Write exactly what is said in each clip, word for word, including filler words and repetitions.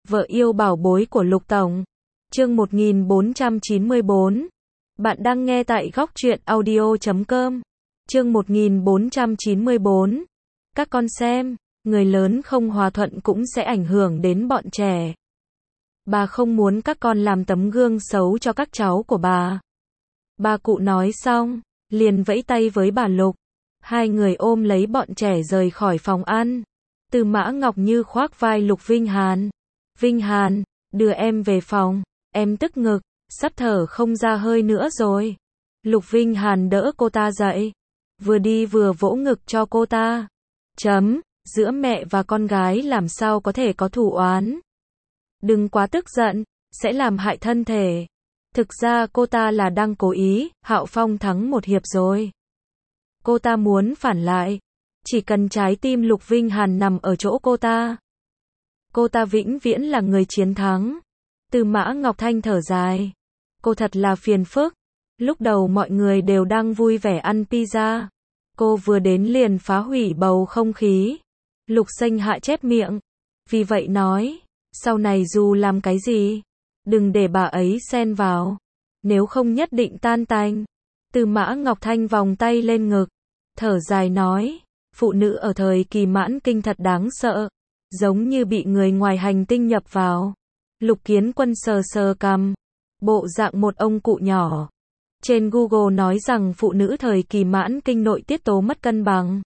Vợ yêu bảo bối của Lục Tổng. Chương một nghìn bốn trăm chín mươi bốn. Bạn đang nghe tại góc truyện audio chấm com. Chương một nghìn bốn trăm chín mươi bốn. Các con xem, người lớn không hòa thuận cũng sẽ ảnh hưởng đến bọn trẻ. Bà không muốn các con làm tấm gương xấu cho các cháu của bà. Bà cụ nói xong, liền vẫy tay với bà Lục. Hai người ôm lấy bọn trẻ rời khỏi phòng ăn. Từ Mã Ngọc Như khoác vai Lục Vinh Hàn. Vinh Hàn, đưa em về phòng, em tức ngực, sắp thở không ra hơi nữa rồi. Lục Vinh Hàn đỡ cô ta dậy, vừa đi vừa vỗ ngực cho cô ta. Chấm, giữa mẹ và con gái làm sao có thể có thù oán. Đừng quá tức giận, sẽ làm hại thân thể. Thực ra cô ta là đang cố ý, Hạo Phong thắng một hiệp rồi. Cô ta muốn phản lại, chỉ cần trái tim Lục Vinh Hàn nằm ở chỗ cô ta. Cô ta vĩnh viễn là người chiến thắng. Từ Mã Ngọc Thanh thở dài. Cô thật là phiền phức. Lúc đầu mọi người đều đang vui vẻ ăn pizza. Cô vừa đến liền phá hủy bầu không khí. Lục Xanh Hạ chép miệng. Vì vậy nói, sau này dù làm cái gì, đừng để bà ấy xen vào. Nếu không nhất định tan tành. Từ Mã Ngọc Thanh vòng tay lên ngực. Thở dài nói, phụ nữ ở thời kỳ mãn kinh thật đáng sợ. Giống như bị người ngoài hành tinh nhập vào. Lục Kiến Quân sờ sờ cằm, bộ dạng một ông cụ nhỏ. Trên Google nói rằng phụ nữ thời kỳ mãn kinh nội tiết tố mất cân bằng.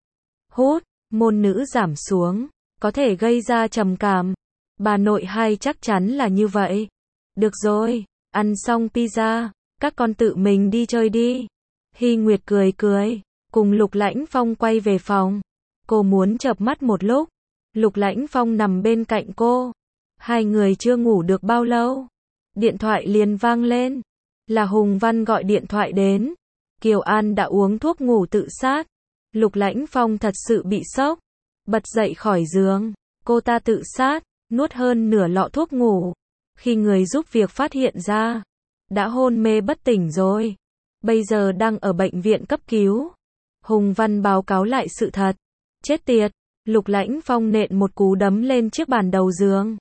Hút, môn nữ giảm xuống, có thể gây ra trầm cảm. Bà nội hay chắc chắn là như vậy. Được rồi, ăn xong pizza, các con tự mình đi chơi đi. Hy Nguyệt cười cười, cùng Lục Lãnh Phong quay về phòng. Cô muốn chợp mắt một lúc. Lục Lãnh Phong nằm bên cạnh cô. Hai người chưa ngủ được bao lâu. Điện thoại liền vang lên. Là Hùng Văn gọi điện thoại đến. Kiều An đã uống thuốc ngủ tự sát. Lục Lãnh Phong thật sự bị sốc. Bật dậy khỏi giường. Cô ta tự sát, nuốt hơn nửa lọ thuốc ngủ. Khi người giúp việc phát hiện ra, đã hôn mê bất tỉnh rồi. Bây giờ đang ở bệnh viện cấp cứu. Hùng Văn báo cáo lại sự thật. Chết tiệt. Lục Lãnh Phong nện một cú đấm lên chiếc bàn đầu giường.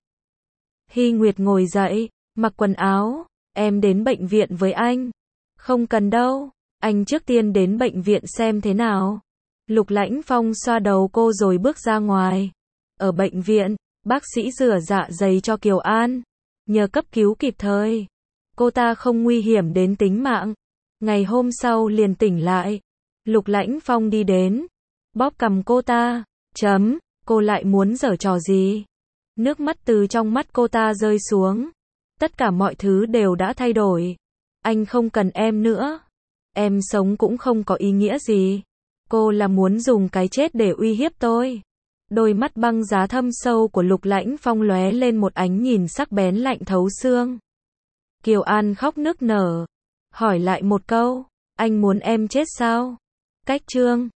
Hy Nguyệt ngồi dậy, mặc quần áo, em đến bệnh viện với anh. Không cần đâu, anh trước tiên đến bệnh viện xem thế nào. Lục Lãnh Phong xoa đầu cô rồi bước ra ngoài. Ở bệnh viện, bác sĩ rửa dạ dày cho Kiều An. Nhờ cấp cứu kịp thời, cô ta không nguy hiểm đến tính mạng. Ngày hôm sau liền tỉnh lại. Lục Lãnh Phong đi đến, bóp cằm cô ta. Chấm, cô lại muốn giở trò gì? Nước mắt từ trong mắt cô ta rơi xuống. Tất cả mọi thứ đều đã thay đổi. Anh không cần em nữa. Em sống cũng không có ý nghĩa gì. Cô là muốn dùng cái chết để uy hiếp tôi. Đôi mắt băng giá thâm sâu của Lục Lãnh Phong lóe lên một ánh nhìn sắc bén lạnh thấu xương. Kiều An khóc nức nở. Hỏi lại một câu. Anh muốn em chết sao? Cách chương.